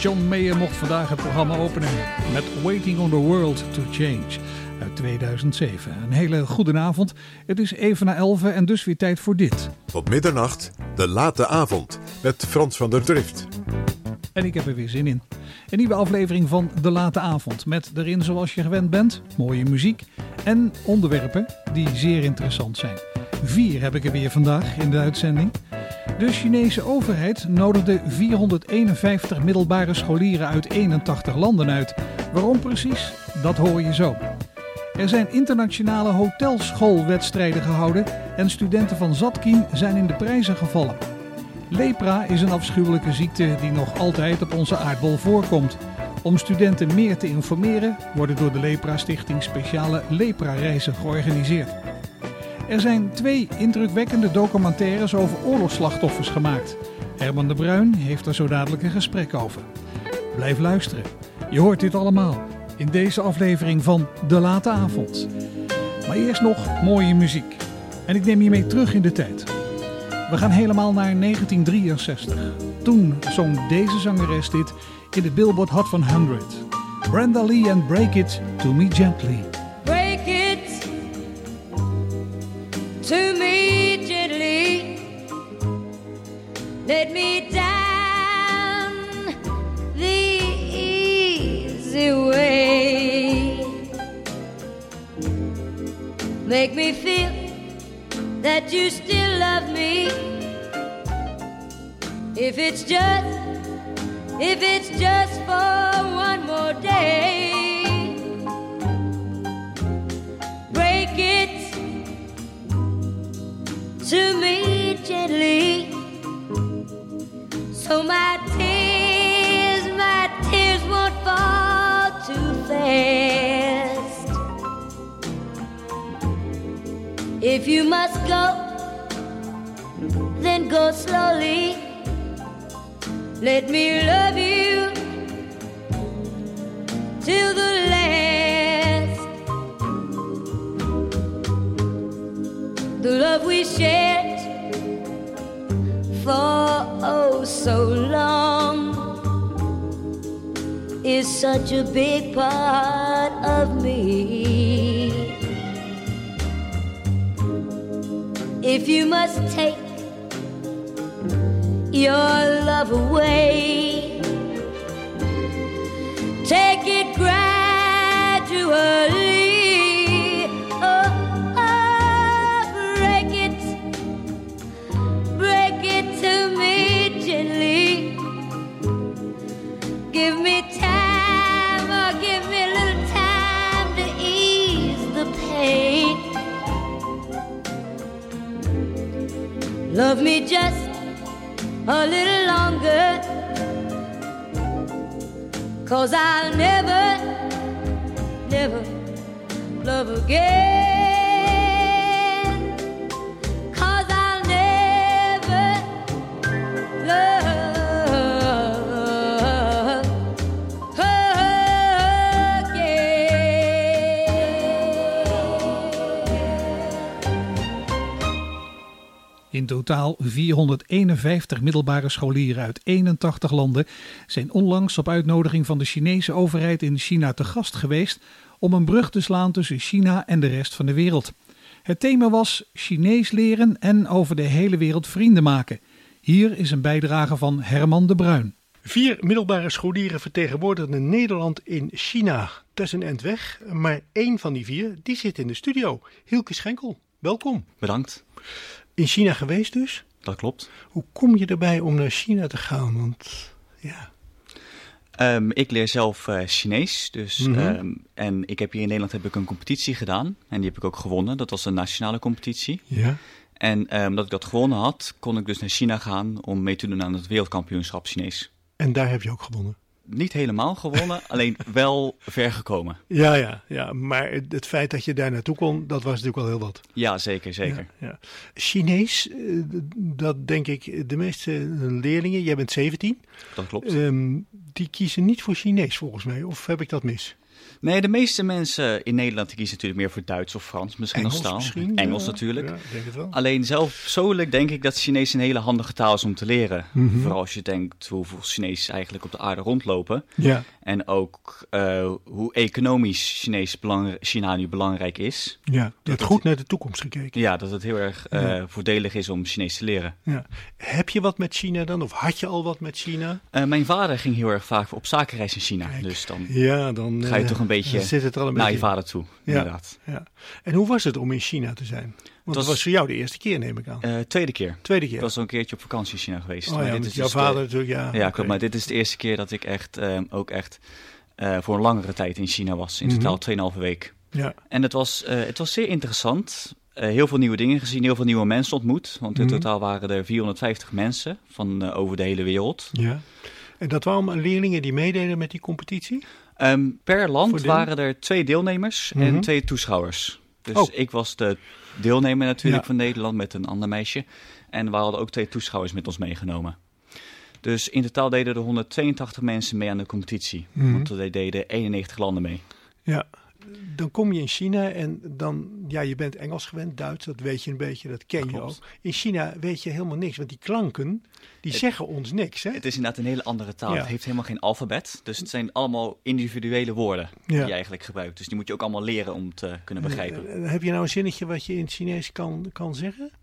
John Mayer mocht vandaag het programma openen met Waiting on the World to Change uit 2007. Een hele goede avond. Het is even na 11 en dus weer tijd voor dit. Tot middernacht, de late avond met Frans van der Drift. En ik heb er weer zin in. Een nieuwe aflevering van De Late Avond met daarin, zoals je gewend bent, mooie muziek en onderwerpen die zeer interessant zijn. 4 heb ik er weer vandaag in de uitzending. De Chinese overheid nodigde 451 middelbare scholieren uit 81 landen uit. Waarom precies? Dat hoor je zo. Er zijn internationale hotelschoolwedstrijden gehouden en studenten van Zatkin zijn in de prijzen gevallen. Lepra is een afschuwelijke ziekte die nog altijd op onze aardbol voorkomt. Om studenten meer te informeren worden door de Lepra Stichting speciale lepra-reizen georganiseerd. Er zijn 2 indrukwekkende documentaires over oorlogsslachtoffers gemaakt. Herman de Bruin heeft er zo dadelijk een gesprek over. Blijf luisteren. Je hoort dit allemaal in deze aflevering van De Late Avond. Maar eerst nog mooie muziek. En ik neem je mee terug in de tijd. We gaan helemaal naar 1963. Toen zong deze zangeres dit in de Billboard Hot 100. Brenda Lee and Break It to Me Gently. Break it to me gently. Let me down the easy way. Make me feel that you still love me. If it's just for one more day. Break it to me gently. So my tears won't fall too fast. If you must go, then go slowly. Let me love you till the last. The love we shared for oh so long is such a big part of me. If you must take your love away, take it gradually. Oh, break it to me gently. Give me time, or give me a little time to ease the pain. Love me just a little longer, 'cause I'll never love again. 'Cause I'll never love In totaal 451 middelbare scholieren uit 81 landen zijn onlangs op uitnodiging van de Chinese overheid in China te gast geweest om een brug te slaan tussen China en de rest van de wereld. Het thema was Chinees leren en over de hele wereld vrienden maken. Hier is een bijdrage van Herman de Bruin. 4 middelbare scholieren vertegenwoordigden Nederland in China. Dat is een eind weg, maar 1 van die 4 die zit in de studio. Hielke Schenkel, welkom. Bedankt. In China geweest dus? Dat klopt. Hoe kom je erbij om naar China te gaan? Want ja. Ik leer zelf Chinees. Dus, en ik heb hier in Nederland een competitie gedaan. En die heb ik ook gewonnen. Dat was een nationale competitie. Ja. En omdat ik dat gewonnen had, kon ik dus naar China gaan om mee te doen aan het wereldkampioenschap Chinees. En daar heb je ook gewonnen? Niet helemaal gewonnen, alleen wel ver gekomen. Ja, maar het feit dat je daar naartoe kon, dat was natuurlijk al heel wat. Ja, zeker. Ja. Chinees, dat denk ik de meeste leerlingen, jij bent 17. Dat klopt. Die kiezen niet voor Chinees volgens mij, of heb ik dat mis? Nee, de meeste mensen in Nederland die kiezen natuurlijk meer voor Duits of Frans, misschien als Engels taal. misschien, Engels ja. natuurlijk. Ja, ik denk het wel. Alleen zelf persoonlijk denk ik dat Chinees een hele handige taal is om te leren. Vooral als je denkt hoeveel Chinees eigenlijk op de aarde rondlopen. Ja, En ook hoe economisch China nu belangrijk is. ja. Je hebt goed naar de toekomst gekeken. Ja, dat het heel erg voordelig is om Chinees te leren. Ja. Heb je wat met China dan? Of had je al wat met China? Mijn vader ging heel erg vaak op zakenreis in China. Kijk. Dus dan Ja, dan ga je toch een beetje dan zit het er al een naar je beetje vader toe, inderdaad. Ja. En hoe was het om in China te zijn? Want dat was voor jou de eerste keer, neem ik aan. Tweede keer. Tweede Ik keer. was al een keertje op vakantie in China geweest. Oh maar ja, dit met is jouw dus vader natuurlijk, ja. Ja, Oké. klopt. Maar dit is de eerste keer dat ik echt voor een langere tijd in China was. In totaal 2,5 week. Ja, En het was zeer interessant. Heel veel nieuwe dingen gezien, heel veel nieuwe mensen ontmoet. Want in totaal waren er 450 mensen van over de hele wereld. ja. En dat waren allemaal leerlingen die meededen met die competitie? Per land Voor deel? waren er 2 deelnemers en 2 toeschouwers. Dus Oh. ik was de deelnemer natuurlijk Ja. van Nederland met een ander meisje. En we hadden ook 2 toeschouwers met ons meegenomen. Dus in totaal deden er 182 mensen mee aan de competitie. Want er deden 91 landen mee. Ja. Dan kom je in China en dan, ja, je bent Engels gewend, Duits, dat weet je een beetje, dat ken je Klopt. ook. In China weet je helemaal niks, want die klanken, die zeggen ons niks, hè? Het is inderdaad een hele andere taal. Ja. Het heeft helemaal geen alfabet. Dus het zijn allemaal individuele woorden die Ja. je eigenlijk gebruikt. Dus die moet je ook allemaal leren om te kunnen begrijpen. Heb je nou een zinnetje wat je in het Chinees kan zeggen?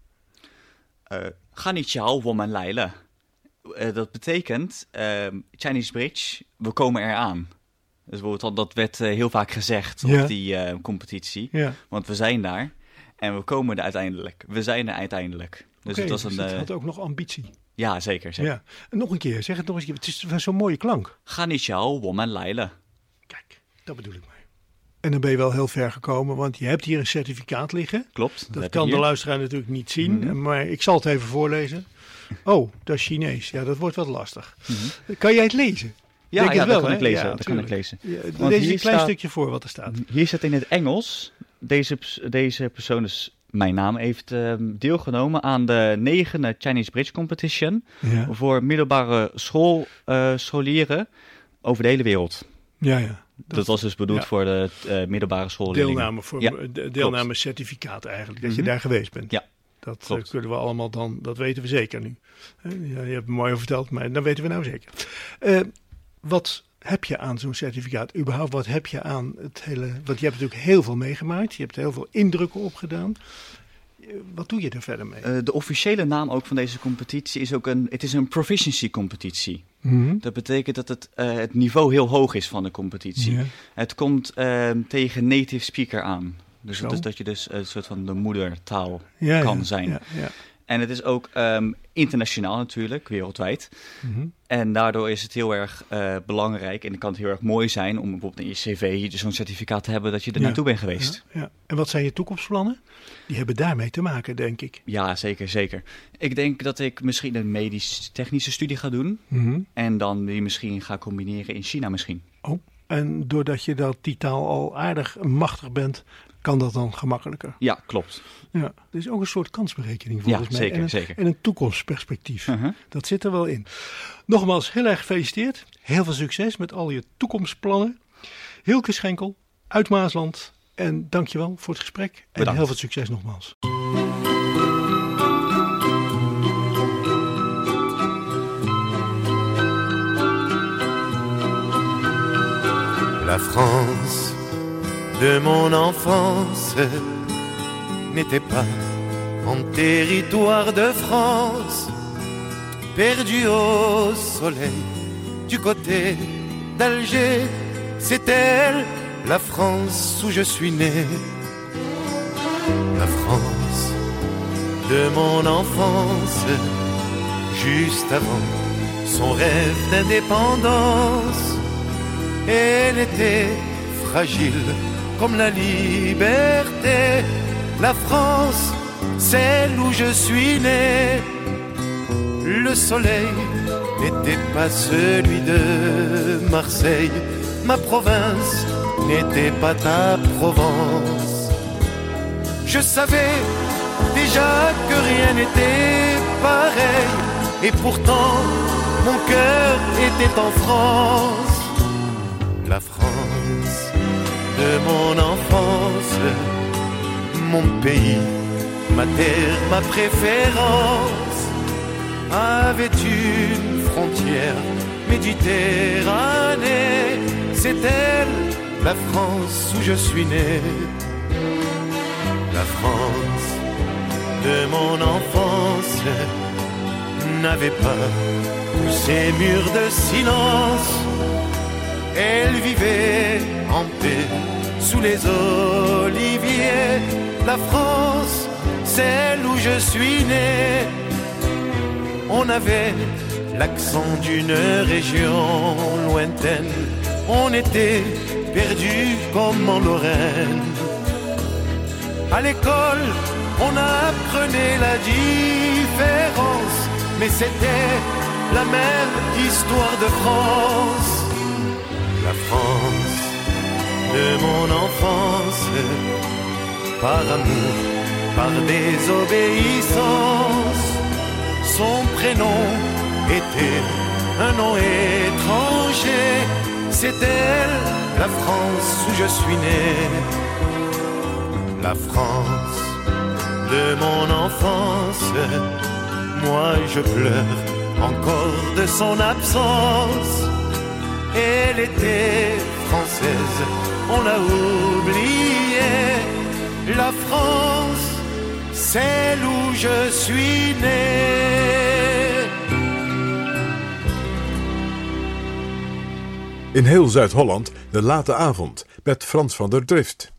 Ga niet jou, woman leile. Dat betekent, Chinese Bridge, we komen eraan. Dus bijvoorbeeld, dat werd heel vaak gezegd Ja. op die competitie. Ja. Want we zijn daar en we komen er uiteindelijk. We zijn er uiteindelijk. Dus Oké, het was dus een... het had ook nog ambitie. ja, zeker. zeker. Ja. En nog een keer, zeg het nog eens. Het is wel zo'n mooie klank. Ga niet jou, woman leile. Kijk, dat bedoel ik mee. En dan ben je wel heel ver gekomen, want je hebt hier een certificaat liggen. Klopt. Dat heb kan ik de hier. luisteraar natuurlijk niet zien, maar ik zal het even voorlezen. Oh, dat is Chinees. Ja, dat wordt wat lastig. Kan jij het lezen? Ja, Denk ja, het dat wel, kan ik hè? lezen. Ja, dat kan ik tuurlijk. lezen. Ja, Want lees hier een klein staat- stukje voor wat er staat. Hier staat in het Engels, deze persoon is mijn naam, heeft deelgenomen aan de 9e Chinese Bridge Competition Ja, voor middelbare scholieren over de hele wereld. ja. Dat was dus bedoeld ja. voor de middelbare schoolleerlingen. Deelname voor Ja, deelnamecertificaat eigenlijk, dat je daar geweest bent. Ja, Dat klopt. kunnen we allemaal dan, dat weten we zeker nu. Ja, je hebt het mooi over verteld, maar dat weten we nou zeker. Wat heb je aan zo'n certificaat? Überhaupt, wat heb je aan het hele... Want je hebt natuurlijk heel veel meegemaakt. Je hebt heel veel indrukken opgedaan. Wat doe je er verder mee? De officiële naam ook van deze competitie is ook een proficiency competitie. Dat betekent dat het niveau heel hoog is van de competitie. Ja. Het komt tegen native speaker aan. Dus Zo. dat je dus een soort van de moedertaal Ja, kan ja, zijn. Ja, ja. En het is ook internationaal natuurlijk, wereldwijd. En daardoor is het heel erg belangrijk en kan het heel erg mooi zijn om bijvoorbeeld in je cv zo'n certificaat te hebben dat je er Ja. naartoe bent geweest. Ja, ja. En wat zijn je toekomstplannen? Die hebben daarmee te maken, denk ik. Ja, zeker, zeker. Ik denk dat ik misschien een medisch-technische studie ga doen en dan die misschien ga combineren in China misschien. Oh, en doordat je die taal al aardig machtig bent, kan dat dan gemakkelijker. Ja, klopt. Ja, er is ook een soort kansberekening volgens mij. zeker, En een, zeker. En een toekomstperspectief. Uh-huh. Dat zit er wel in. Nogmaals, heel erg gefeliciteerd. Heel veel succes met al je toekomstplannen. Hilke Schenkel uit Maasland. En dankjewel voor het gesprek. En Bedankt. heel veel succes nogmaals. La France de mon enfance n'était pas en territoire de France, perdu au soleil du côté d'Alger. C'est elle, la France où je suis né. La France de mon enfance, juste avant son rêve d'indépendance. Elle était fragile comme la liberté. La France, celle où je suis né. Le soleil n'était pas celui de Marseille. Ma province n'était pas ta Provence. Je savais déjà que rien n'était pareil. Et pourtant, mon cœur était en France. La France de mon enfance, mon pays, ma terre, ma préférence, avait une frontière méditerranée. C'est elle, la France où je suis né. La France de mon enfance n'avait pas tous ces murs de silence. Elle vivait en paix sous les oliviers. La France, celle où je suis né. On avait l'accent d'une région lointaine. On était perdus comme en Lorraine. À l'école, on apprenait la différence, mais c'était la même histoire de France. La France de mon enfance, par amour, par désobéissance, son prénom était un nom étranger. C'est elle, la France où je suis né. La France de mon enfance, moi je pleure encore de son absence. Elle était française, on l'a oubliée. La France, celle où je suis né. In heel Zuid-Holland de late avond met Frans van der Drift.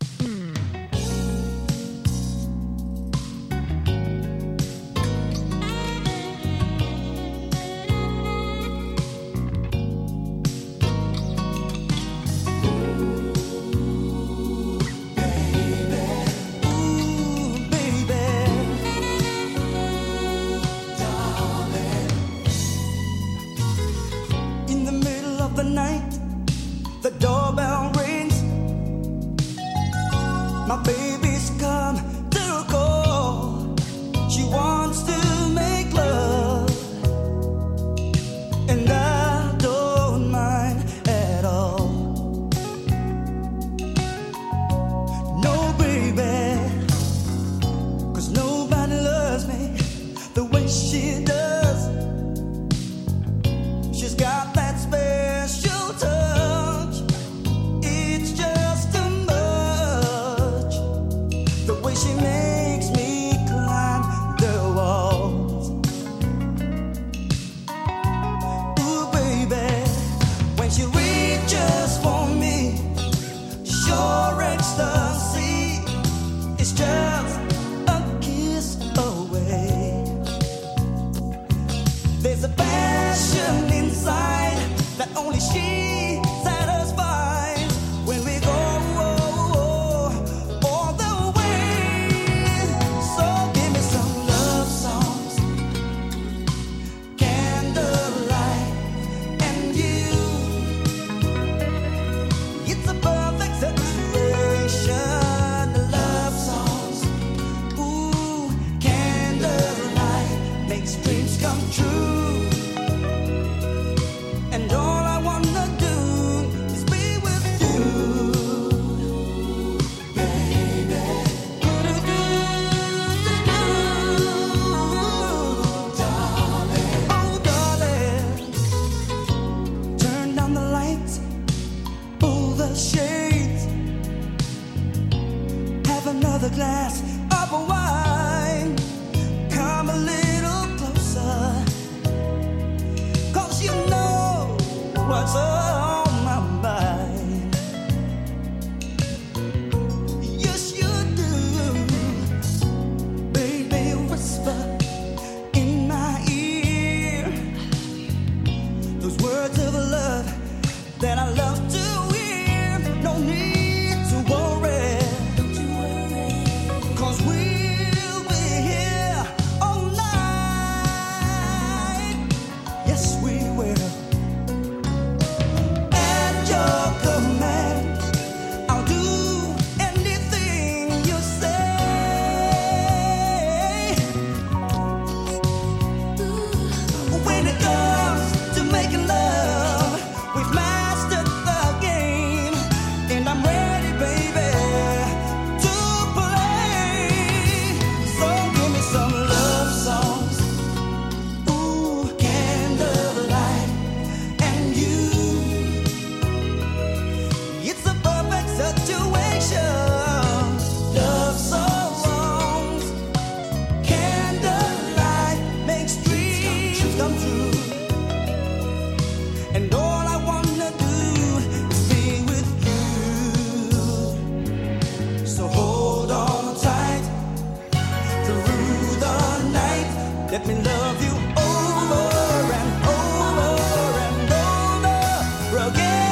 Let me love you over and over and over again.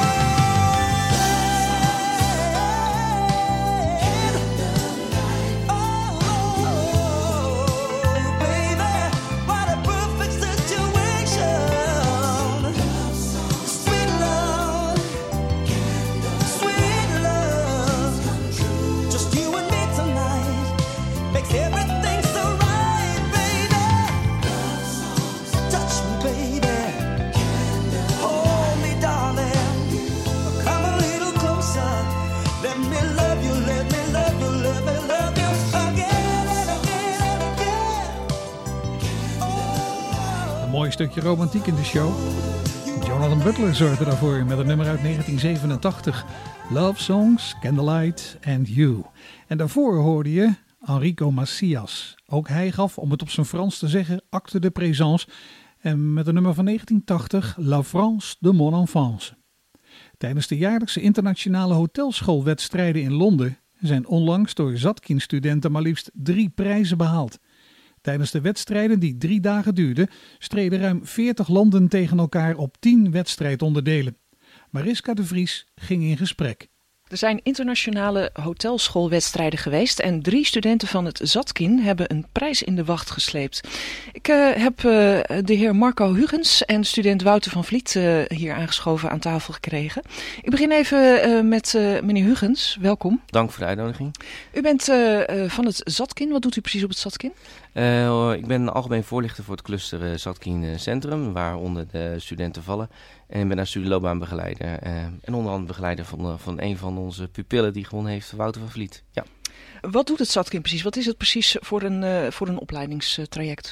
Mooi stukje romantiek in de show. Jonathan Butler zorgde daarvoor met een nummer uit 1987. Love Songs, Candlelight and You. En daarvoor hoorde je Enrico Macias. Ook hij gaf, om het op zijn Frans te zeggen, acte de présence. En met een nummer van 1980, La France de mon enfance. Tijdens de jaarlijkse internationale hotelschoolwedstrijden in Londen zijn onlangs door Zatkin-studenten maar liefst 3 prijzen behaald. Tijdens de wedstrijden die 3 dagen duurden, streden ruim 40 landen tegen elkaar op 10 wedstrijdonderdelen. Mariska de Vries ging in gesprek. Er zijn internationale hotelschoolwedstrijden geweest en 3 studenten van het Zatkin hebben een prijs in de wacht gesleept. Ik heb de heer Marco Hugens en student Wouter van Vliet hier aangeschoven aan tafel gekregen. Ik begin even met meneer Hugens. Welkom. Dank voor de uitnodiging. U bent van het Zatkin. Wat doet u precies op het Zatkin? Ik ben algemeen voorlichter voor het cluster Zatkin Centrum, waaronder de studenten vallen. En ik ben daar studieloopbaanbegeleider en onder andere begeleider van een van onze pupillen die gewonnen heeft, Wouter van Vliet. Ja. Wat doet het Zatkin precies? Wat is het precies voor een opleidingstraject?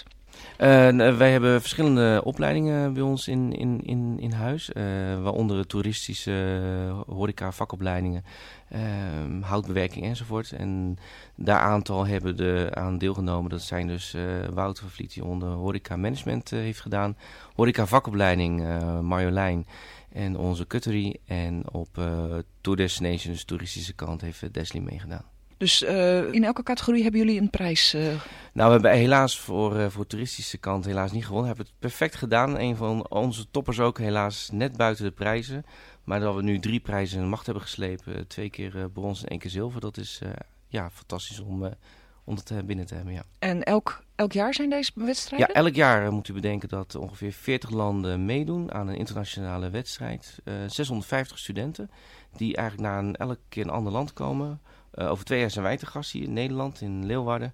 Wij hebben verschillende opleidingen bij ons in huis, waaronder toeristische horeca vakopleidingen, houtbewerking enzovoort. En daar aantal hebben aan deelgenomen. Dat zijn dus Wouter van Vliet die onder horeca management heeft gedaan, horeca vakopleiding Marjolein en onze cuttery. En op Tour Destination, dus toeristische kant, heeft Desley meegedaan. Dus in elke categorie hebben jullie een prijs? Nou, we hebben helaas voor toeristische kant helaas niet gewonnen. We hebben het perfect gedaan. Een van onze toppers ook helaas net buiten de prijzen. Maar dat we nu 3 prijzen in de macht hebben geslepen. 2 keer brons en 1 keer zilver. Dat is fantastisch om dat binnen te hebben. Ja. En elk jaar zijn deze wedstrijden? Ja, elk jaar moet u bedenken dat ongeveer 40 landen meedoen aan een internationale wedstrijd. 650 studenten die eigenlijk elke keer een ander land komen. Over 2 jaar zijn wij te gast hier in Nederland, in Leeuwarden.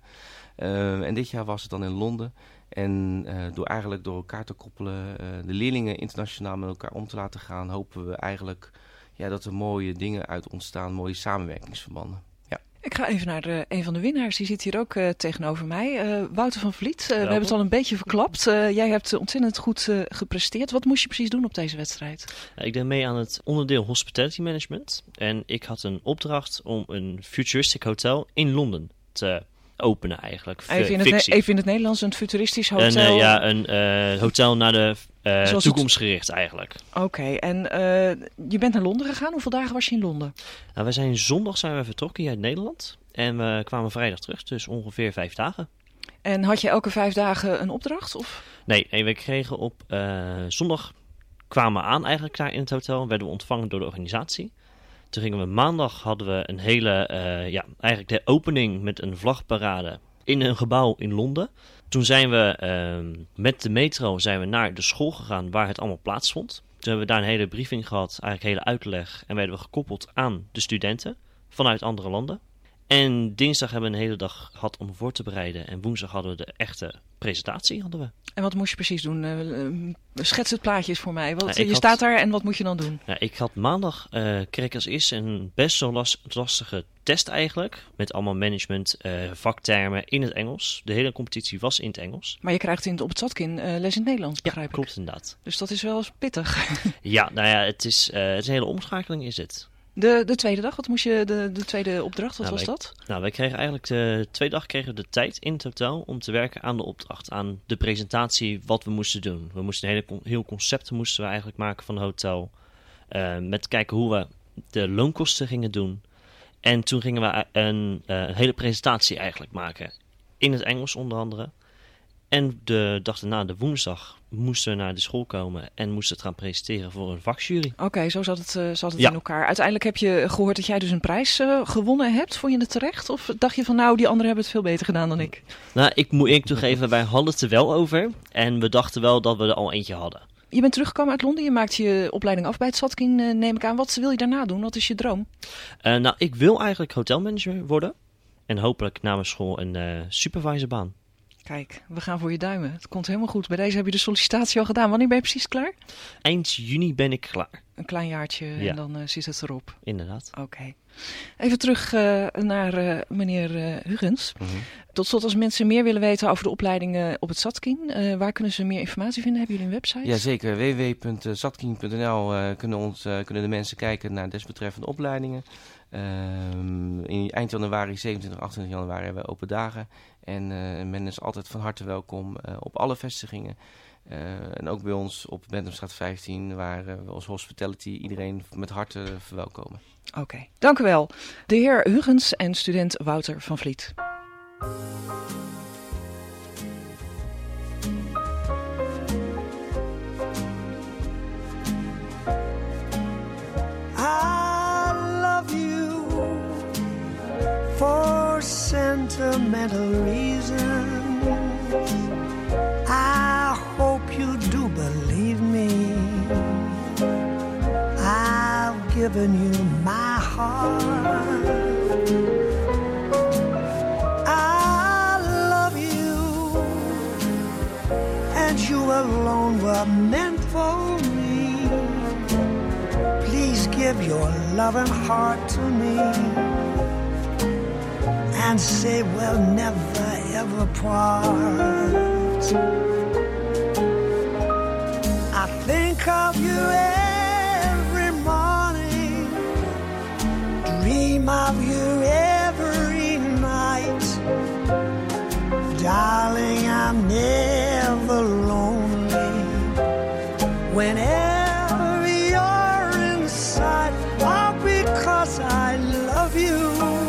En dit jaar was het dan in Londen. En door elkaar te koppelen, de leerlingen internationaal met elkaar om te laten gaan, hopen we eigenlijk dat er mooie dingen uit ontstaan, mooie samenwerkingsverbanden. Ja. Ik ga even naar een van de winnaars, die zit hier ook tegenover mij. Wouter van Vliet, we hebben het al een beetje verklapt. Jij hebt ontzettend goed gepresteerd. Wat moest je precies doen op deze wedstrijd? Ik deed mee aan het onderdeel Hospitality Management. En ik had een opdracht om een futuristic hotel in Londen te openen eigenlijk. Even in het Nederlands, een futuristisch hotel? Een hotel naar de toekomstgericht eigenlijk. Oké, en je bent naar Londen gegaan. Hoeveel dagen was je in Londen? Nou, zondag zijn we vertrokken hier uit Nederland. En we kwamen vrijdag terug, dus ongeveer 5 dagen. En had je elke 5 dagen een opdracht? Of? Nee, we kregen op zondag kwamen we aan eigenlijk daar in het hotel. Werden we ontvangen door de organisatie. Toen gingen we maandag, hadden we een hele, eigenlijk de opening met een vlagparade in een gebouw in Londen. Toen zijn we met de metro naar de school gegaan waar het allemaal plaatsvond. Toen hebben we daar een hele briefing gehad, eigenlijk hele uitleg. En werden we gekoppeld aan de studenten vanuit andere landen. En dinsdag hebben we een hele dag gehad om voor te bereiden. En woensdag hadden we de echte presentatie. Hadden we. En wat moest je precies doen? Schets het plaatje eens voor mij. Staat daar en wat moet je dan doen? Ik had maandag, kreeg ik als eerste een best zo lastige test eigenlijk. Met allemaal management, vaktermen in het Engels. De hele competitie was in het Engels. Maar je krijgt op het Zatkin les in het Nederlands, begrijp ik. Ja, klopt inderdaad. Dus dat is wel eens pittig. Ja, het is een hele omschakeling is het. De tweede dag, wat moest je, de tweede opdracht, wat was dat? Wij kregen eigenlijk de tweede dag de tijd in het hotel om te werken aan de opdracht, aan de presentatie, wat we moesten doen. We moesten heel concept moesten we eigenlijk maken van het hotel, met kijken hoe we de loonkosten gingen doen. En toen gingen we een hele presentatie eigenlijk maken, in het Engels onder andere. En de dag daarna, de woensdag, moesten we naar de school komen en moesten het gaan presenteren voor een vakjury. Oké, zo zat het in elkaar. Uiteindelijk heb je gehoord dat jij dus een prijs gewonnen hebt. Vond je het terecht? Of dacht je van nou, die anderen hebben het veel beter gedaan dan ik? Nou, ik moet eerlijk toegeven, wij hadden het er wel over. En we dachten wel dat we er al eentje hadden. Je bent teruggekomen uit Londen. Je maakt je opleiding af bij het Zatkin, neem ik aan. Wat wil je daarna doen? Wat is je droom? Nou, ik wil eigenlijk hotelmanager worden. En hopelijk na mijn school een supervisorbaan. Kijk, we gaan voor je duimen. Het komt helemaal goed. Bij deze heb je de sollicitatie al gedaan. Wanneer ben je precies klaar? Eind juni ben ik klaar. Een klein jaartje en dan zit het erop. Inderdaad. Oké. Even terug naar meneer Hugens. Mhm. Tot slot, als mensen meer willen weten over de opleidingen op het Zatkin, waar kunnen ze meer informatie vinden? Hebben jullie een website? Jazeker, www.zatkin.nl kunnen de mensen kijken naar desbetreffende opleidingen. In eind januari, 27, 28 januari hebben we open dagen. En men is altijd van harte welkom op alle vestigingen. En ook bij ons op Benthamstraat 15, waar we als hospitality iedereen met harte verwelkomen. Oké, dank u wel. De heer Hugens en student Wouter van Vliet. I love you for sentimental reasons. I hope you do believe me. I've given you my heart. I love you, and you alone were meant for me. Please give your loving heart to me, and say we'll never ever part. I think of you every morning, dream of you every night. Darling, I'm never lonely whenever you're inside. All because I love you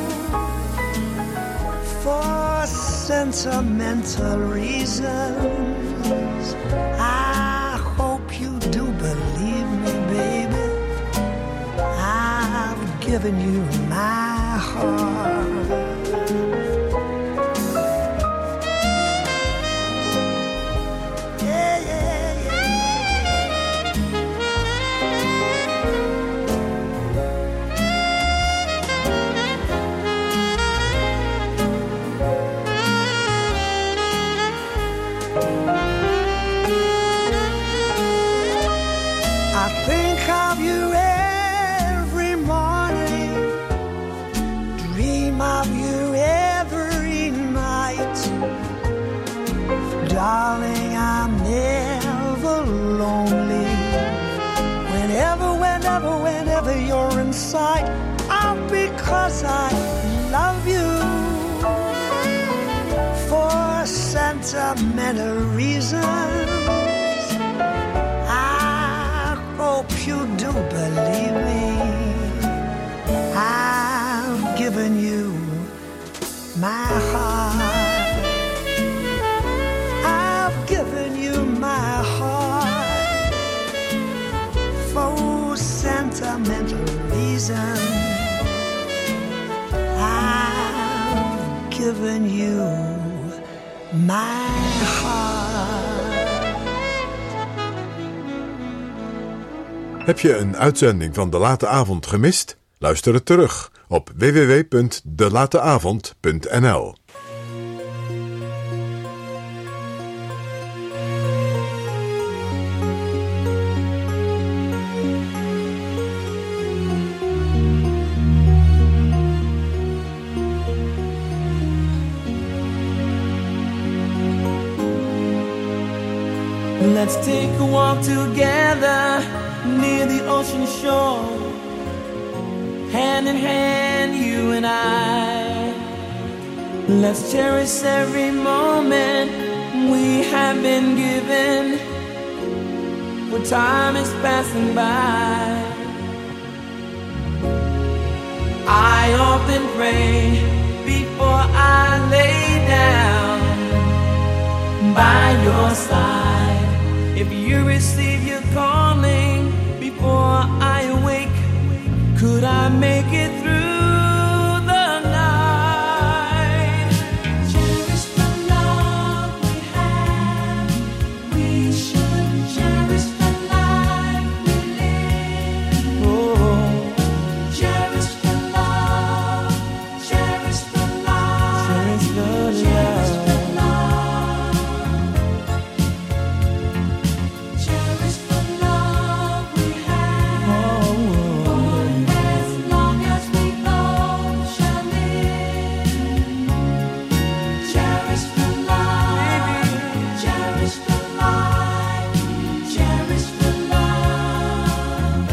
for sentimental reasons. I hope you do believe me, baby. I've given you my heart. Yeah, yeah, I think of you every morning, dream of you every night. Darling, I'm never lonely whenever you're in sight. All because I love you for sentimental reasons. I hope you do believe me. I've given you my heart. I've given you my heart for sentimental reasons. I've given you my heart. Heb je een uitzending van De Late Avond gemist? Luister het terug op www.delateavond.nl. Let's take a walk together near the ocean shore, hand in hand, you and I. Let's cherish every moment we have been given, for time is passing by. I often pray before I lay down, by your side. If you receive your calling before I awake, could I make it through the night? Cherish the love we have. We should cherish the life we live. Oh, cherish the love, cherish the life, cherish the love. Cherish the love we have. For as long as we both shall live. Cherish the life, cherish the life, cherish the love.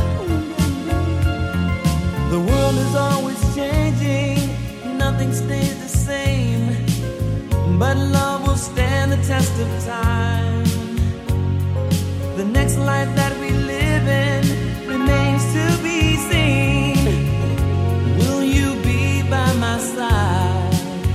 The world is always changing, nothing stays the same, but love will stand the test of time. The next life that we live in remains to be seen. Will you be by my side?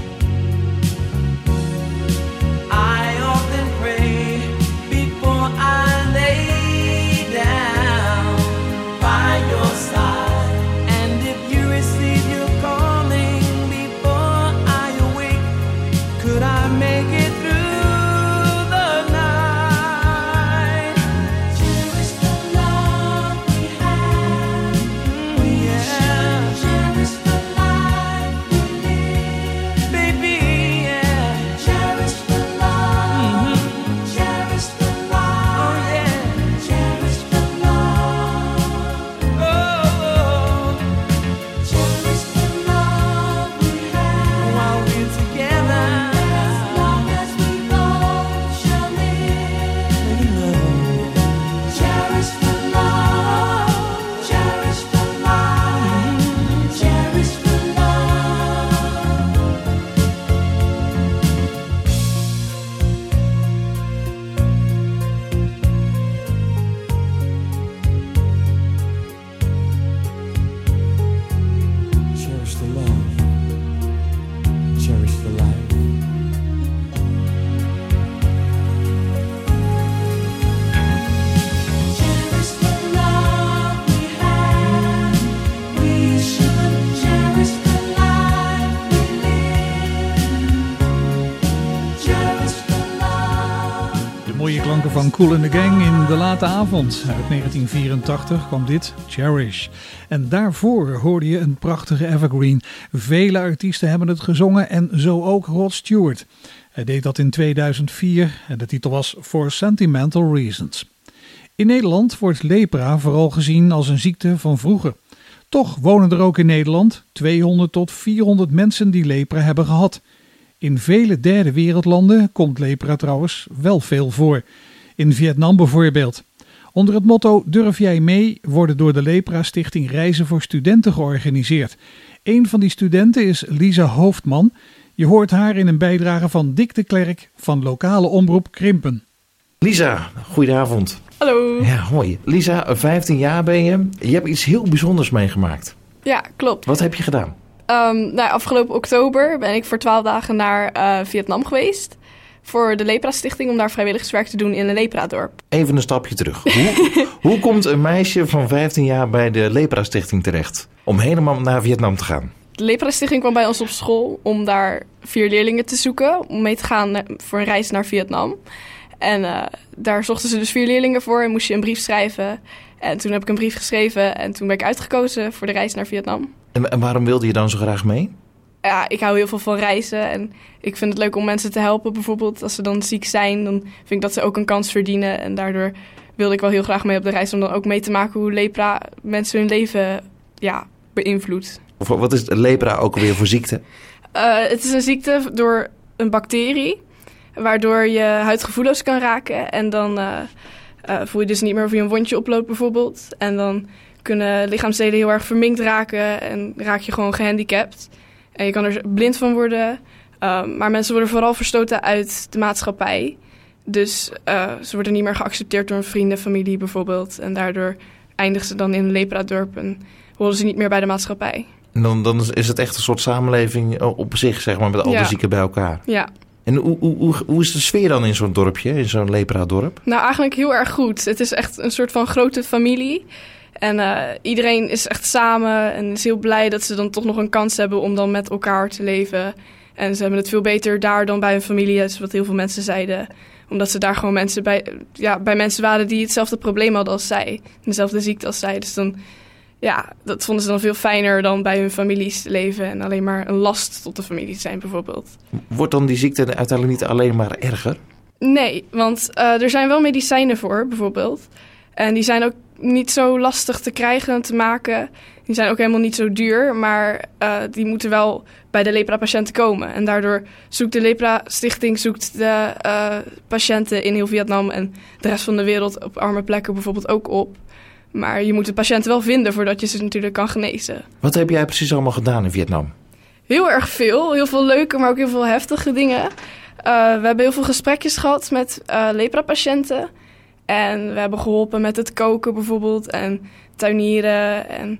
I often pray before I lay down by your side. And if you receive your calling before I awake, could I make it through the night? Cherish the love we have. We should cherish the life we live. Baby, yeah. Cherish the love. Cherish the life. Oh, yeah. Cherish the love. Oh, cherish the love we have while we're together. As long as we both shall live. Cherish the love, cherish the life, cherish the love. Cherish the love, cherish the life. Cherish the love we have. We should cherish the life we live. Cherish the love. De mooie klanken van Kool and the Gang in De Late Avond. Uit 1984 kwam dit, Cherish. En daarvoor hoorde je een prachtige evergreen. Vele artiesten hebben het gezongen en zo ook Rod Stewart. Hij deed dat in 2004 en de titel was For Sentimental Reasons. In Nederland wordt lepra vooral gezien als een ziekte van vroeger. Toch wonen er ook in Nederland 200 tot 400 mensen die lepra hebben gehad. In vele derde wereldlanden komt lepra trouwens wel veel voor. In Vietnam bijvoorbeeld. Onder het motto Durf jij mee worden door de Lepra Stichting reizen voor studenten georganiseerd. Een van die studenten is Lisa Hoofdman. Je hoort haar in een bijdrage van Dick de Klerk van lokale omroep Krimpen. Lisa, goedenavond. Hallo. Ja, hoi. Lisa, 15 jaar ben je. Je hebt iets heel bijzonders meegemaakt. Ja, klopt. Wat heb je gedaan? Afgelopen oktober ben ik voor 12 dagen naar Vietnam geweest. Voor de Lepra Stichting om daar vrijwilligerswerk te doen in een lepra-dorp. Even een stapje terug. Hoe komt een meisje van 15 jaar bij de Lepra Stichting terecht? Om helemaal naar Vietnam te gaan? De Lepra Stichting kwam bij ons op school om daar 4 leerlingen te zoeken. Om mee te gaan voor een reis naar Vietnam. En daar zochten ze dus 4 leerlingen voor en moest je een brief schrijven. En toen heb ik een brief geschreven en toen ben ik uitgekozen voor de reis naar Vietnam. En waarom wilde je dan zo graag mee? Ja, ik hou heel veel van reizen en ik vind het leuk om mensen te helpen. Bijvoorbeeld als ze dan ziek zijn, dan vind ik dat ze ook een kans verdienen. En daardoor wilde ik wel heel graag mee op de reis om dan ook mee te maken hoe lepra mensen hun leven beïnvloedt. Wat is lepra ook alweer voor ziekte? Het is een ziekte door een bacterie, waardoor je huid gevoelloos kan raken. En dan voel je dus niet meer of je een wondje oploopt bijvoorbeeld. En dan kunnen lichaamsdelen heel erg verminkt raken en raak je gewoon gehandicapt. En je kan er blind van worden. Maar mensen worden vooral verstoten uit de maatschappij. Dus ze worden niet meer geaccepteerd door hun vrienden, familie bijvoorbeeld. En daardoor eindigen ze dan in een lepra-dorp en horen ze niet meer bij de maatschappij. En dan is het echt een soort samenleving op zich, zeg maar, met al die zieken bij elkaar. Ja. En hoe is de sfeer dan in zo'n dorpje, in zo'n lepra-dorp? Nou, eigenlijk heel erg goed. Het is echt een soort van grote familie. En iedereen is echt samen en is heel blij dat ze dan toch nog een kans hebben om dan met elkaar te leven. En ze hebben het veel beter daar dan bij hun familie, is wat heel veel mensen zeiden. Omdat ze daar gewoon mensen bij mensen waren die hetzelfde probleem hadden als zij. Dezelfde ziekte als zij. Dus dan, dat vonden ze dan veel fijner dan bij hun families te leven. En alleen maar een last tot de familie te zijn bijvoorbeeld. Wordt dan die ziekte uiteindelijk niet alleen maar erger? Nee, want er zijn wel medicijnen voor bijvoorbeeld. En die zijn ook niet zo lastig te krijgen en te maken. Die zijn ook helemaal niet zo duur, maar die moeten wel bij de lepra-patiënten komen. En daardoor zoekt de Lepra-stichting de patiënten in heel Vietnam en de rest van de wereld op arme plekken bijvoorbeeld ook op. Maar je moet de patiënten wel vinden voordat je ze natuurlijk kan genezen. Wat heb jij precies allemaal gedaan in Vietnam? Heel erg veel. Heel veel leuke, maar ook heel veel heftige dingen. We hebben heel veel gesprekjes gehad met lepra-patiënten. En we hebben geholpen met het koken bijvoorbeeld en tuinieren. En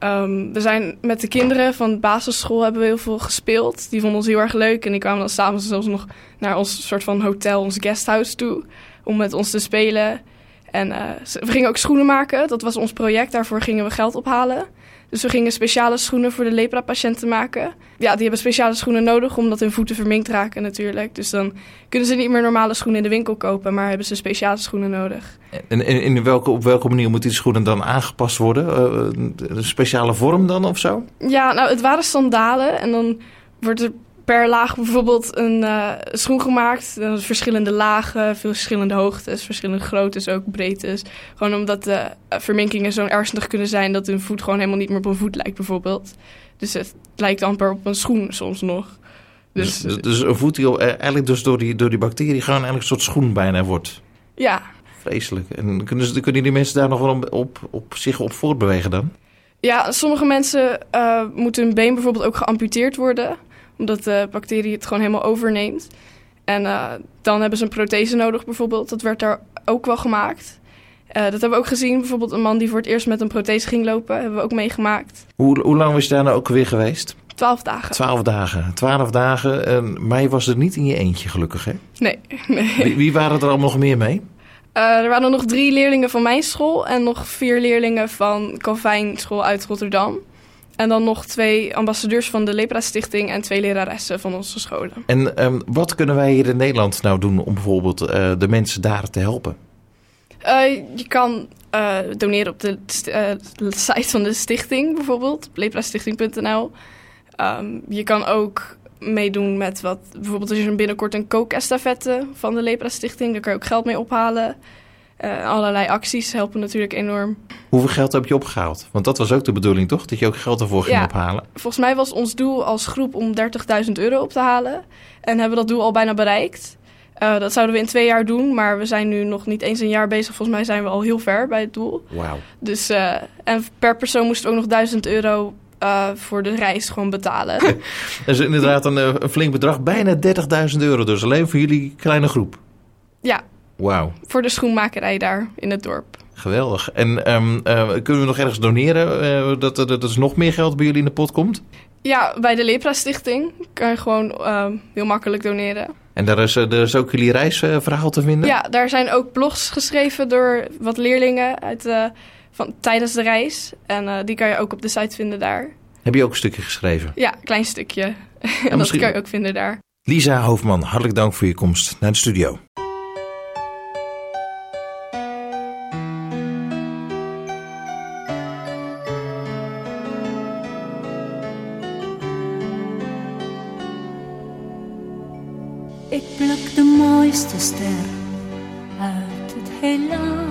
we zijn met de kinderen van de basisschool hebben we heel veel gespeeld. Die vonden ons heel erg leuk en die kwamen dan s'avonds zelfs nog naar ons soort van hotel, ons guesthouse toe, om met ons te spelen. En we gingen ook schoenen maken. Dat was ons project. Daarvoor gingen we geld ophalen. Dus we gingen speciale schoenen voor de lepra-patiënten maken. Ja, die hebben speciale schoenen nodig omdat hun voeten verminkt raken natuurlijk. Dus dan kunnen ze niet meer normale schoenen in de winkel kopen, maar hebben ze speciale schoenen nodig. En op welke manier moeten die schoenen dan aangepast worden? Een speciale vorm dan of zo? Ja, nou het waren sandalen en dan wordt er per laag bijvoorbeeld een schoen gemaakt. Verschillende lagen, veel verschillende hoogtes, verschillende groottes, ook breedtes. Gewoon omdat de verminkingen zo ernstig kunnen zijn dat hun voet gewoon helemaal niet meer op een voet lijkt bijvoorbeeld. Dus het lijkt amper op een schoen soms nog. Dus een voet die eigenlijk dus door die bacterie gewoon eigenlijk een soort schoen bijna wordt. Ja. Vreselijk. En kunnen die mensen daar nog wel zich op voortbewegen dan? Ja, sommige mensen moeten hun been bijvoorbeeld ook geamputeerd worden, omdat de bacterie het gewoon helemaal overneemt. En dan hebben ze een prothese nodig bijvoorbeeld. Dat werd daar ook wel gemaakt. Dat hebben we ook gezien. Bijvoorbeeld een man die voor het eerst met een prothese ging lopen. Hebben we ook meegemaakt. Hoe lang was je daar nou ook weer geweest? 12 dagen. 12 dagen. Maar je was er niet in je eentje gelukkig, hè? Nee. Wie waren er allemaal nog meer mee? Er waren nog 3 leerlingen van mijn school. En nog 4 leerlingen van Calvijn School uit Rotterdam. En dan nog 2 ambassadeurs van de Lepra-stichting en 2 leraressen van onze scholen. En wat kunnen wij hier in Nederland nou doen om bijvoorbeeld de mensen daar te helpen? Je kan doneren op de site van de stichting bijvoorbeeld, leprastichting.nl. Je kan ook meedoen met bijvoorbeeld als je binnenkort een kookestafette van de Lepra-stichting, daar kan je ook geld mee ophalen. Allerlei acties helpen natuurlijk enorm. Hoeveel geld heb je opgehaald? Want dat was ook de bedoeling, toch? Dat je ook geld ervoor ging ophalen. Volgens mij was ons doel als groep om €30.000 op te halen. En hebben dat doel al bijna bereikt. Dat zouden we in 2 jaar doen, maar we zijn nu nog niet eens een jaar bezig. Volgens mij zijn we al heel ver bij het doel. Wauw. Dus, en per persoon moesten we ook nog €1.000 voor de reis gewoon betalen. Dat is inderdaad een flink bedrag. Bijna €30.000 dus. Alleen voor jullie kleine groep. Ja. Wauw. Voor de schoenmakerij daar in het dorp. Geweldig. En kunnen we nog ergens doneren? Dat er nog meer geld bij jullie in de pot komt? Ja, bij de Lepra-stichting kan je gewoon heel makkelijk doneren. En daar is ook jullie reisverhaal te vinden? Ja, daar zijn ook blogs geschreven door wat leerlingen tijdens de reis. En die kan je ook op de site vinden daar. Heb je ook een stukje geschreven? Ja, een klein stukje. En dat kan je ook vinden daar. Lisa Hoofdman, hartelijk dank voor je komst naar de studio. Ik pluk de mooiste ster uit het heelal.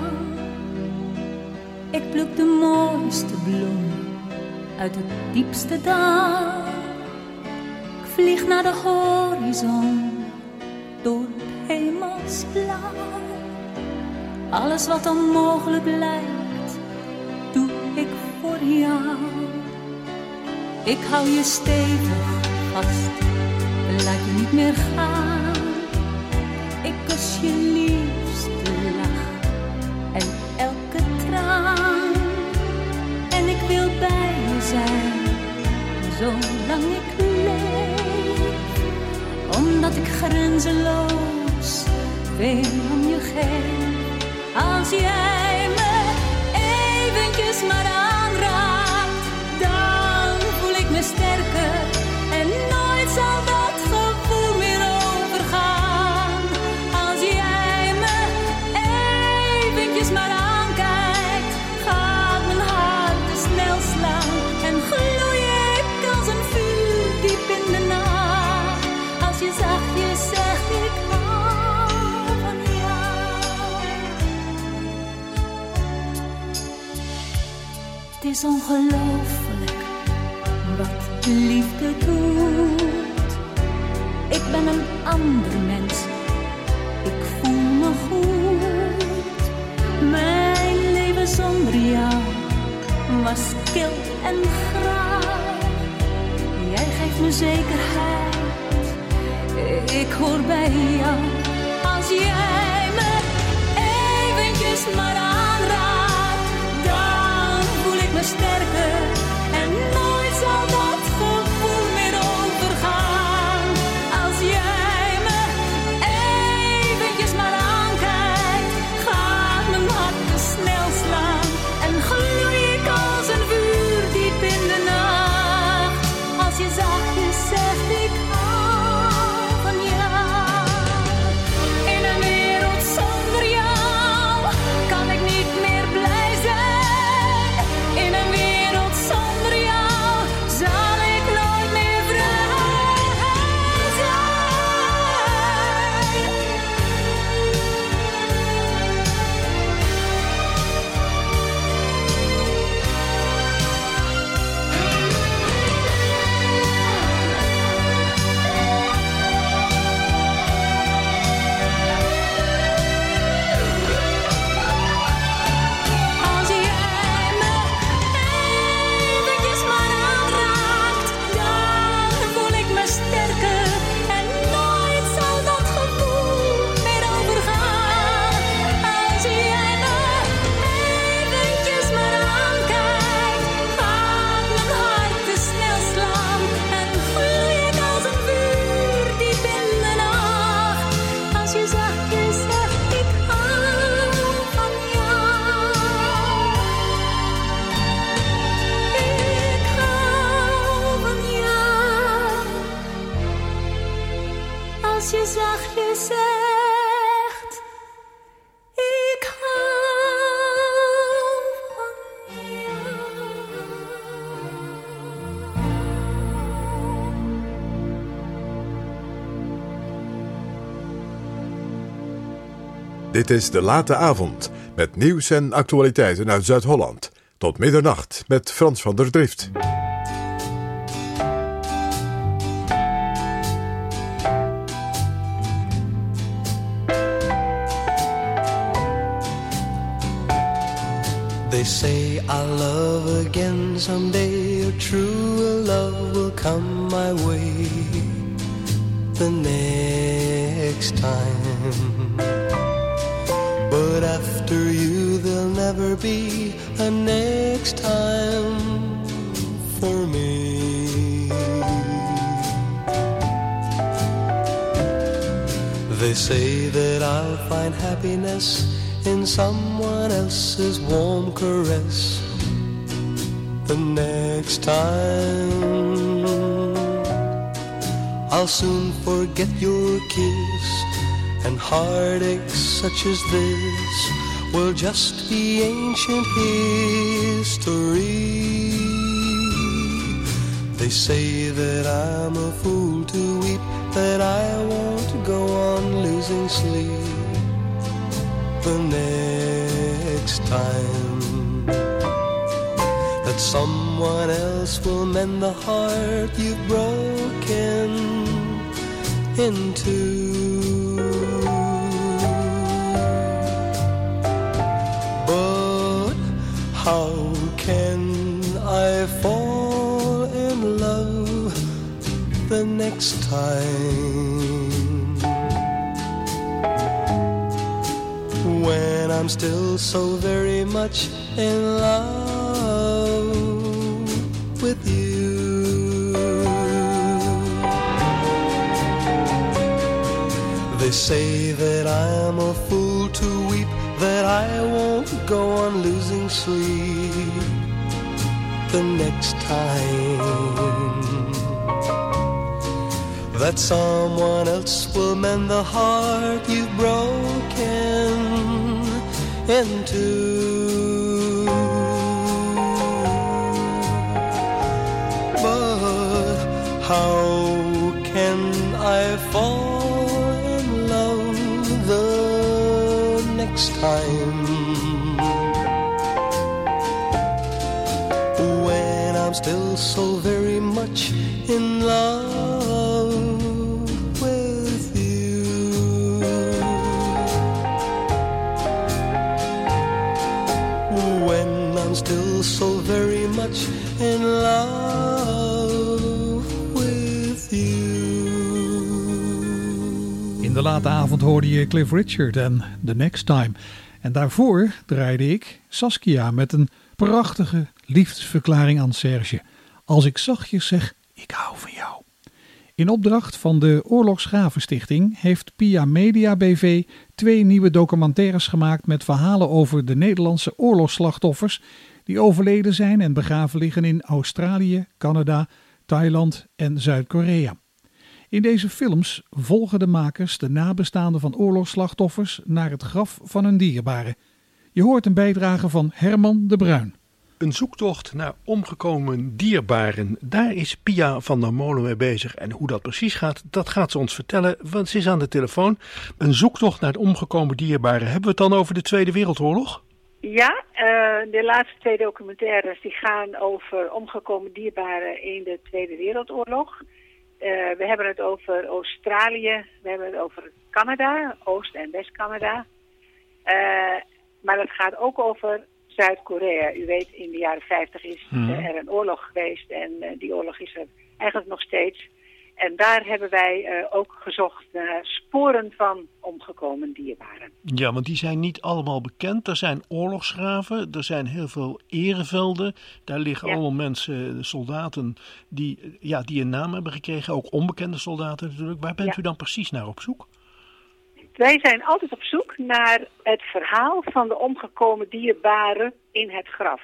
Ik pluk de mooiste bloem uit het diepste dal. Ik vlieg naar de horizon door het hemelsblauw. Alles wat onmogelijk lijkt, doe ik voor jou. Ik hou je stevig vast, laat je niet meer gaan. Ik kus je liefste lach en elke traan. En ik wil bij je zijn, zolang ik leef. omdat ik grenzeloos veel om je geef. Als jij me eventjes maar aanraakt, dan voel ik me sterker en nooit zal dat gevoel meer overgaan. Als jij me eventjes maar aankijkt, gaat mijn hart te snel slaan en gloei ik als een vuur diep in de nacht. Als je zachtjes zegt ik hou van jou. Het is ongelooflijk wat liefde doet. Ik ben een ander mens, ik voel me goed. Mijn leven zonder jou was kil en graag. Jij geeft me zekerheid, ik hoor bij jou. Als jij me eventjes maar aanraakt, dan voel ik me sterker en nooit zal dat gevoel meer overgaan. Als jij me eventjes maar aankijkt, gaat mijn hart te snel slaan en gloei ik als een vuur diep in de nacht. Als je zachtjes zegt ik hou van jou. In een wereld zonder jou kan ik niet meer blij zijn. In een wereld zonder jou zal ik nooit meer vrij zijn. Als jij me eventjes maar aanraakt, dan voel ik me sterker en nooit zal dat gevoel meer overgaan. Als jij me eventjes maar aankijkt, gaat mijn hart te snel slaan en gloei ik als een vuur diep in de nacht. Als je zachtjes zegt ik hou van jou. Ik hou van jou. Als je zachtjes zegt ik hou van Dit is De Late Avond met nieuws en actualiteiten uit Zuid-Holland. Tot middernacht met Frans van der Drift. They say I'll love again someday, or true love will come my way the next time. But after you there'll never be a next time for me. They say that I'll find happiness in someone else's warm caress the next time. I'll soon forget your kiss, and heartaches such as this will just be ancient history. They say that I'm a fool to weep, that I won't go on losing sleep the next time, that someone else will mend the heart you've broken into. But how can I fall in love the next time when I'm still so very much in love with you? They say that I'm a fool to weep, that I won't go on losing sleep the next time that someone else will mend the heart you've broken into. But how can I fall in love the next time when I'm still so very much in love with you? When I'm still so very much in love with you. In de late avond hoorde je Cliff Richard en The Next Time. En daarvoor draaide ik Saskia met een prachtige liefdesverklaring aan Serge. Als ik zachtjes zeg, ik hou van jou. In opdracht van de Oorlogsgravenstichting heeft Pia Media BV 2 nieuwe documentaires gemaakt met verhalen over de Nederlandse oorlogsslachtoffers die overleden zijn en begraven liggen in Australië, Canada, Thailand en Zuid-Korea. In deze films volgen de makers de nabestaanden van oorlogsslachtoffers naar het graf van hun dierbaren. Je hoort een bijdrage van Herman de Bruin. Een zoektocht naar omgekomen dierbaren. Daar is Pia van der Molen mee bezig. En hoe dat precies gaat, dat gaat ze ons vertellen, want ze is aan de telefoon. Een zoektocht naar omgekomen dierbaren. Hebben we het dan over de Tweede Wereldoorlog? Ja, de laatste 2 documentaires die gaan over omgekomen dierbaren in de Tweede Wereldoorlog. We hebben het over Australië, we hebben het over Canada, Oost- en West-Canada. Maar het gaat ook over Zuid-Korea. U weet, in de jaren 50 is er een oorlog geweest en die oorlog is er eigenlijk nog steeds. En daar hebben wij ook gezocht naar sporen van omgekomen dierbaren. Ja, want die zijn niet allemaal bekend. Er zijn oorlogsgraven, er zijn heel veel erevelden. Daar liggen allemaal mensen, soldaten, die een naam hebben gekregen. Ook onbekende soldaten natuurlijk. Waar bent u dan precies naar op zoek? Wij zijn altijd op zoek naar het verhaal van de omgekomen dierbaren in het graf.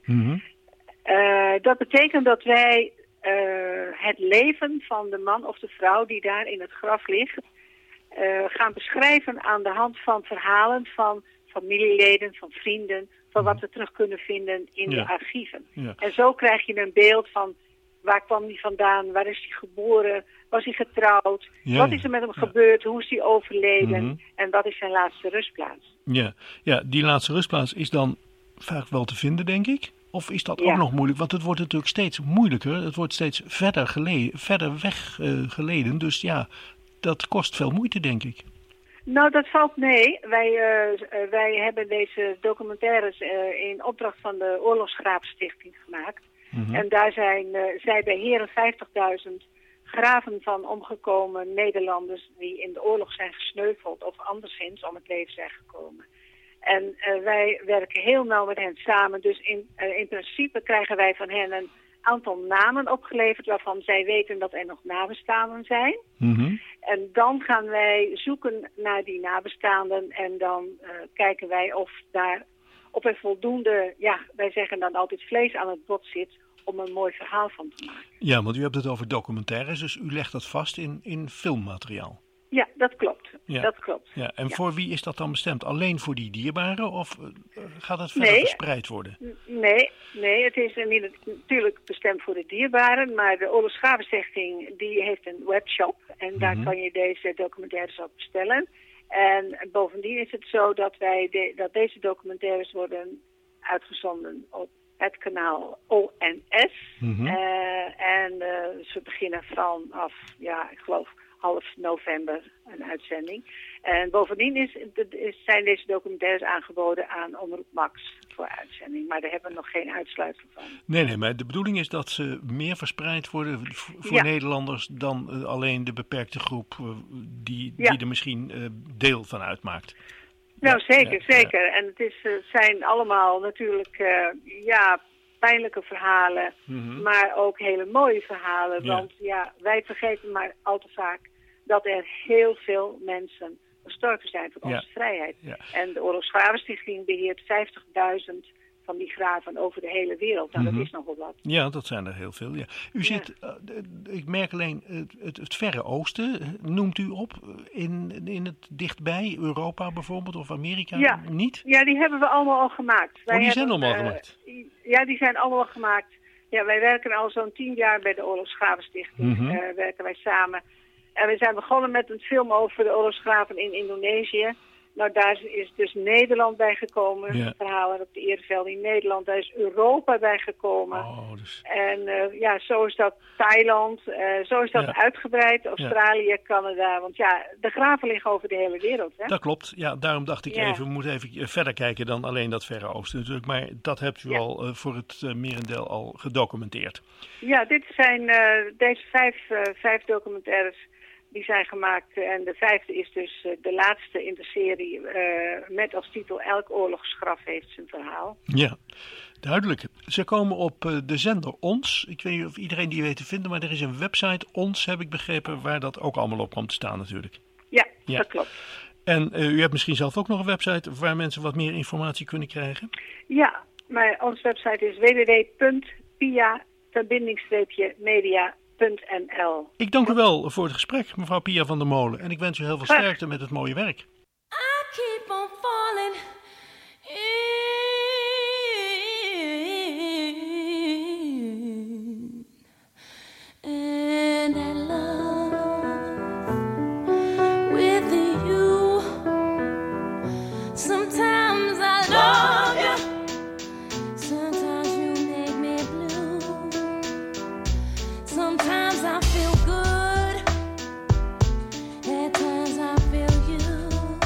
Dat betekent dat wij het leven van de man of de vrouw die daar in het graf ligt gaan beschrijven aan de hand van verhalen van familieleden, van vrienden, van wat we terug kunnen vinden in de archieven. Ja. En zo krijg je een beeld van waar kwam hij vandaan, waar is hij geboren, was hij getrouwd, wat is er met hem gebeurd, hoe is hij overleden en wat is zijn laatste rustplaats. Ja, die laatste rustplaats is dan vaak wel te vinden, denk ik. Of is dat ook nog moeilijk? Want het wordt natuurlijk steeds moeilijker. Het wordt steeds verder weg geleden. Dus ja, dat kost veel moeite, denk ik. Nou, dat valt mee. Wij hebben deze documentaires in opdracht van de Oorlogsgravenstichting gemaakt. En daar zijn zij beheren 50.000 graven van omgekomen Nederlanders die in de oorlog zijn gesneuveld of anderszins om het leven zijn gekomen. En wij werken heel nauw met hen samen. Dus in principe krijgen wij van hen een aantal namen opgeleverd waarvan zij weten dat er nog nabestaanden zijn. En dan gaan wij zoeken naar die nabestaanden en dan kijken wij of daar op een voldoende, wij zeggen dan altijd vlees aan het bot zit om een mooi verhaal van te maken. Ja, want u hebt het over documentaires, dus u legt dat vast in filmmateriaal. Ja, dat klopt. Ja, en voor wie is dat dan bestemd? Alleen voor die dierbaren of gaat het verder verspreid worden? Nee, het is natuurlijk bestemd voor de dierbaren, maar de Oorlogsgravenstichting die heeft een webshop en daar kan je deze documentaires op bestellen. En bovendien is het zo dat dat deze documentaires worden uitgezonden op het kanaal ONS. En ze beginnen vanaf, ik geloof half november een uitzending. En bovendien zijn deze documentaires aangeboden aan Omroep Max voor uitzending. Maar daar hebben we nog geen uitsluiting van. Nee, maar de bedoeling is dat ze meer verspreid worden voor Nederlanders dan alleen de beperkte groep die er misschien deel van uitmaakt. Nou, zeker. En het zijn allemaal natuurlijk pijnlijke verhalen, maar ook hele mooie verhalen. Want wij vergeten maar al te vaak dat er heel veel mensen gestorven zijn voor onze vrijheid. Ja. En de Oorlogsgravenstichting beheert 50.000 van die graven over de hele wereld. Nou, dat is nogal wat. Ja, dat zijn er heel veel. Ja. U zit, ik merk alleen het Verre Oosten, noemt u op, in het dichtbij, Europa bijvoorbeeld, of Amerika niet? Ja, die hebben we allemaal al gemaakt. Zijn allemaal gemaakt? Ja, die zijn allemaal gemaakt. Ja, wij werken al zo'n 10 jaar bij de Oorlogsgravenstichting. Werken wij samen. En we zijn begonnen met een film over de oorlogsgraven in Indonesië. Nou, daar is dus Nederland bij gekomen. Verhalen op de Erevelde in Nederland. Daar is Europa bij gekomen. En zo is dat Thailand. Zo is dat uitgebreid. Australië, Canada. Want de graven liggen over de hele wereld. Hè? Dat klopt. Ja, daarom dacht ik even, we moeten even verder kijken dan alleen dat Verre Oosten natuurlijk. Maar dat hebt u al voor het merendeel al gedocumenteerd. Ja, deze vijf documentaires die zijn gemaakt. En de 5e is dus de laatste in de serie met als titel Elk oorlogsgraf heeft zijn verhaal. Ja, duidelijk. Ze komen op de zender Ons. Ik weet niet of iedereen die weet te vinden, maar er is een website Ons, heb ik begrepen, waar dat ook allemaal op komt te staan natuurlijk. Ja, dat klopt. En u hebt misschien zelf ook nog een website waar mensen wat meer informatie kunnen krijgen? Ja, maar onze website is www.pia-media.nl. Ik dank u wel voor het gesprek, mevrouw Pia van der Molen. En ik wens u heel veel sterkte met het mooie werk. I keep on falling in. And I love with you. Sometimes I love you. Sometimes you make me blue. Sometimes I feel good. At times I feel you.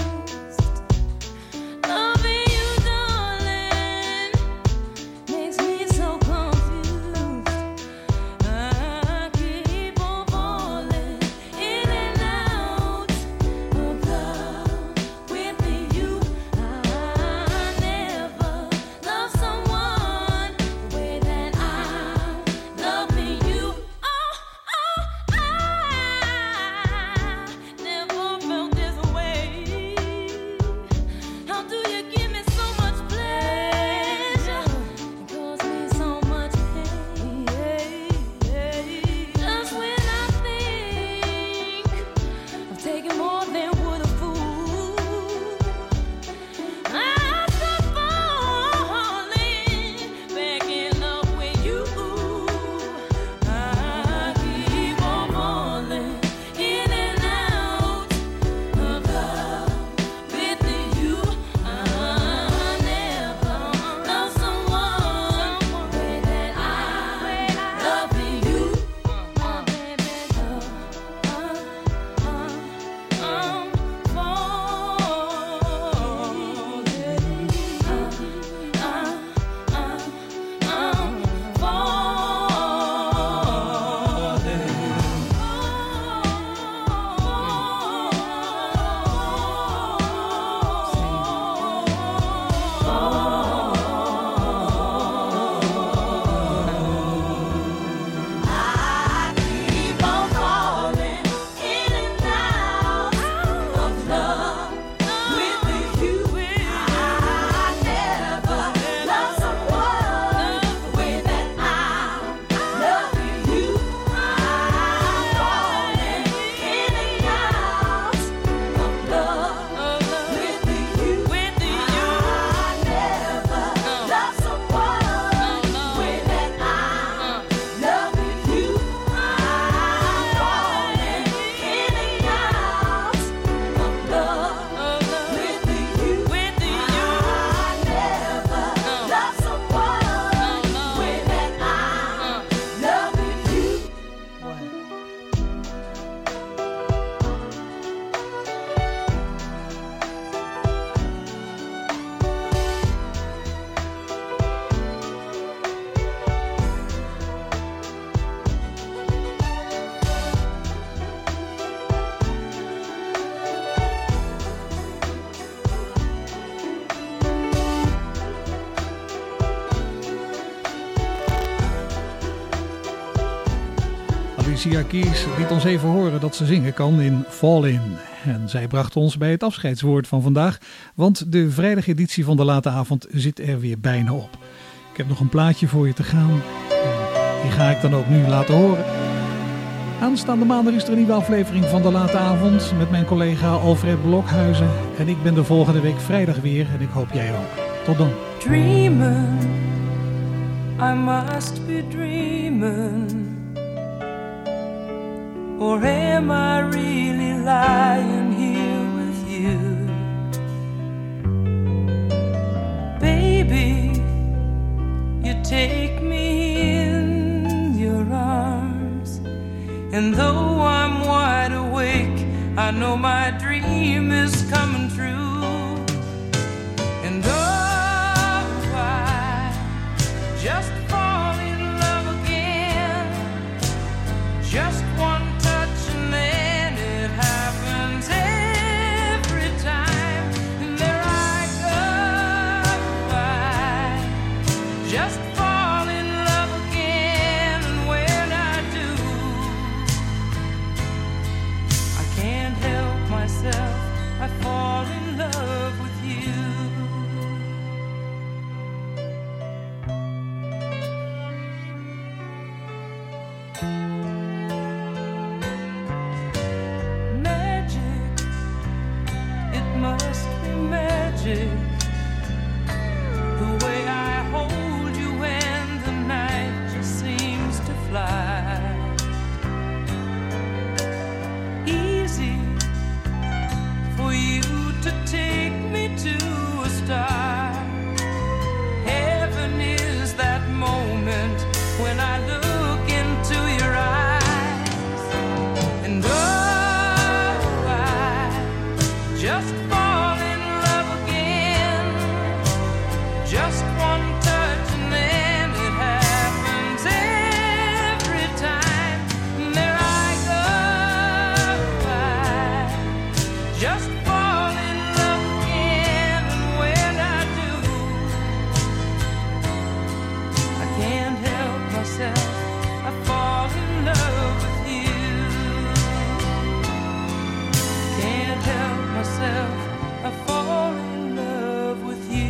Alicia Keys liet ons even horen dat ze zingen kan in Fall In. En zij bracht ons bij het afscheidswoord van vandaag, want de vrijdageditie van de late avond zit er weer bijna op. Ik heb nog een plaatje voor je te gaan. Die ga ik dan ook nu laten horen. Aanstaande maandag is er een nieuwe aflevering van de late avond met mijn collega Alfred Blokhuizen. En ik ben de volgende week vrijdag weer en ik hoop jij ook. Tot dan. Dreaming, I must be dreaming. Or am I really lying here with you? Baby, you take me in your arms, and though I'm wide awake, I know my dream is coming true. And oh, I just fall in love again. Just one touch and then it happens every time. And there I go, I just fall in love again. And when I do, I can't help myself, I fall in love with you. Magic, it must be magic, the way I hold you and the night just seems to fly. Easy for you to take me to a star. Heaven is that moment when I look into your eyes. And oh, I just fall in love again. Just one touch and then it happens every time. And there I go, I just fall in love again. And when I do, I can't help myself, I fall in love with you. Can't help myself, I fall in love with you.